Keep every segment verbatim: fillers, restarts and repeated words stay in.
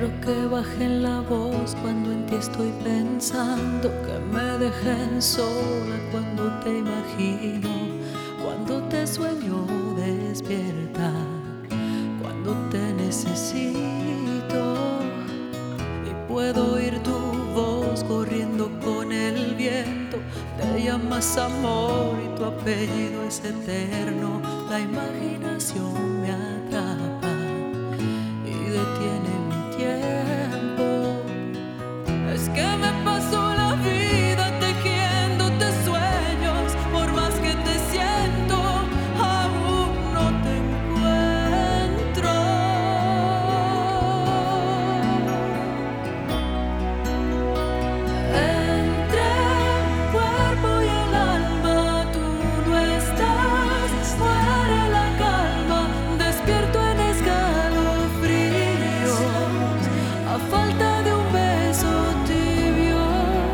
Quiero que bajen la voz cuando en ti estoy pensando, que me dejen sola cuando te imagino, cuando te sueño despierta, cuando te necesito y puedo oír tu voz corriendo con el viento. Te llamas amor y tu apellido es eterno. La imaginación me atrapa y detiene mi tiempo. Es que me paso la vida tejiéndote sueños, por más que te siento, aún no te encuentro. Entre el cuerpo y el alma tú no estás, muere la calma, despierto en escalofríos, a falta de un beso tibio.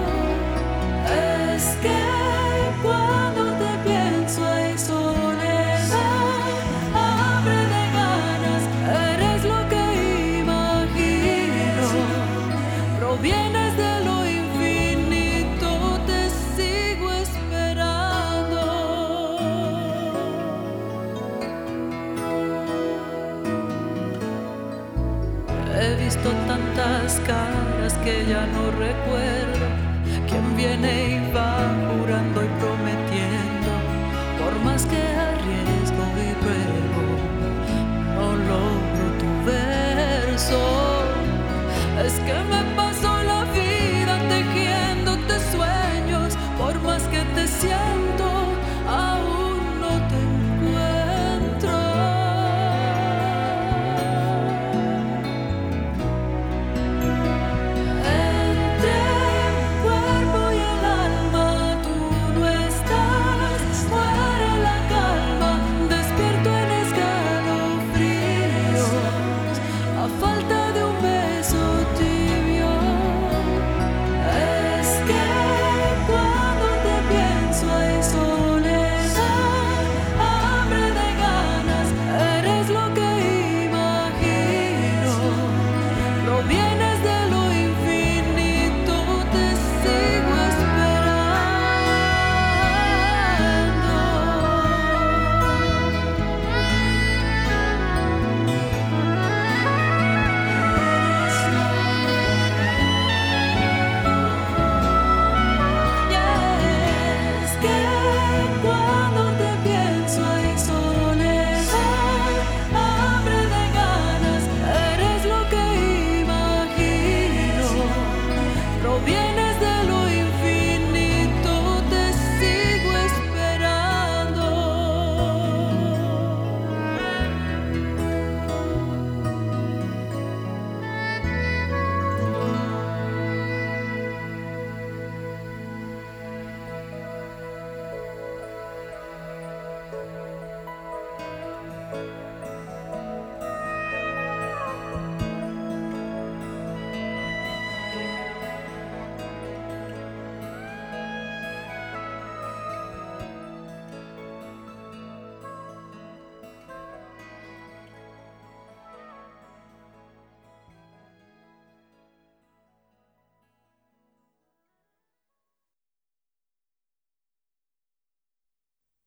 Es que cuando te pienso hay soledad, hambre de ganas, eres lo que imagino, provienes de lo infinito, te sigo esperando. He visto tantas caras que ya no recuerdo quién viene y va jurando